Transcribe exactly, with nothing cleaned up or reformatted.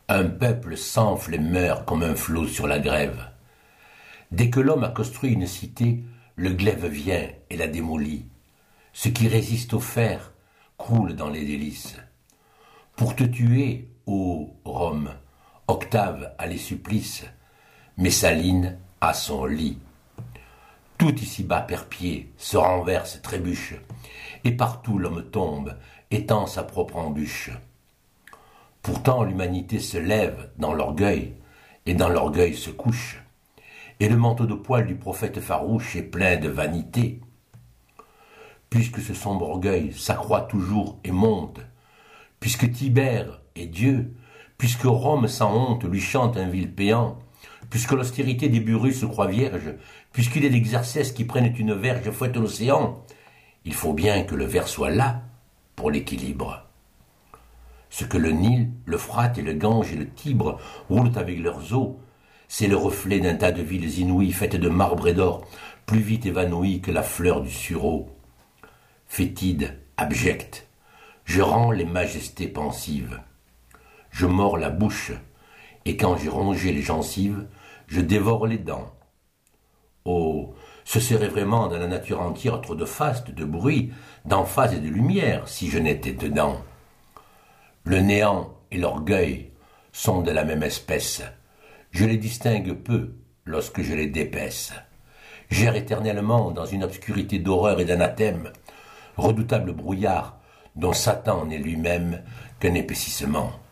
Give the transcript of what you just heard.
Un peuple s'enfle et meurt comme un flot sur la grève. Dès que l'homme a construit une cité, le glaive vient et la démolit. Ce qui résiste au fer croule dans les délices. Pour te tuer, ô Rome, Octave a les supplices, Messaline a son lit. Tout ici-bas perpied se renverse, trébuche, et partout l'homme tombe, étend sa propre embûche. Pourtant l'humanité se lève dans l'orgueil, et dans l'orgueil se couche, et le manteau de poil du prophète farouche est plein de vanité. Puisque ce sombre orgueil s'accroît toujours et monte, puisque Tibère est Dieu, puisque Rome sans honte lui chante un vil péant, puisque l'austérité des Burrus se croit vierge, puisqu'il est d'Exercès qui prennent une verge fouette l'océan, il faut bien que le ver soit là pour l'équilibre. Ce que le Nil, l'Euphrate et le Gange et le Tibre roulent avec leurs eaux, c'est le reflet d'un tas de villes inouïes faites de marbre et d'or, plus vite évanouies que la fleur du sureau. Fétide, abjecte, je rends les majestés pensives. Je mords la bouche, et quand j'ai rongé les gencives, je dévore les dents. Oh, ce serait vraiment dans la nature entière trop de faste, de bruit, d'emphase et de lumière, si je n'étais dedans. Le néant et l'orgueil sont de la même espèce. Je les distingue peu lorsque je les dépaisse. J'erre éternellement dans une obscurité d'horreur et d'anathème, redoutable brouillard dont Satan n'est lui-même qu'un épaississement.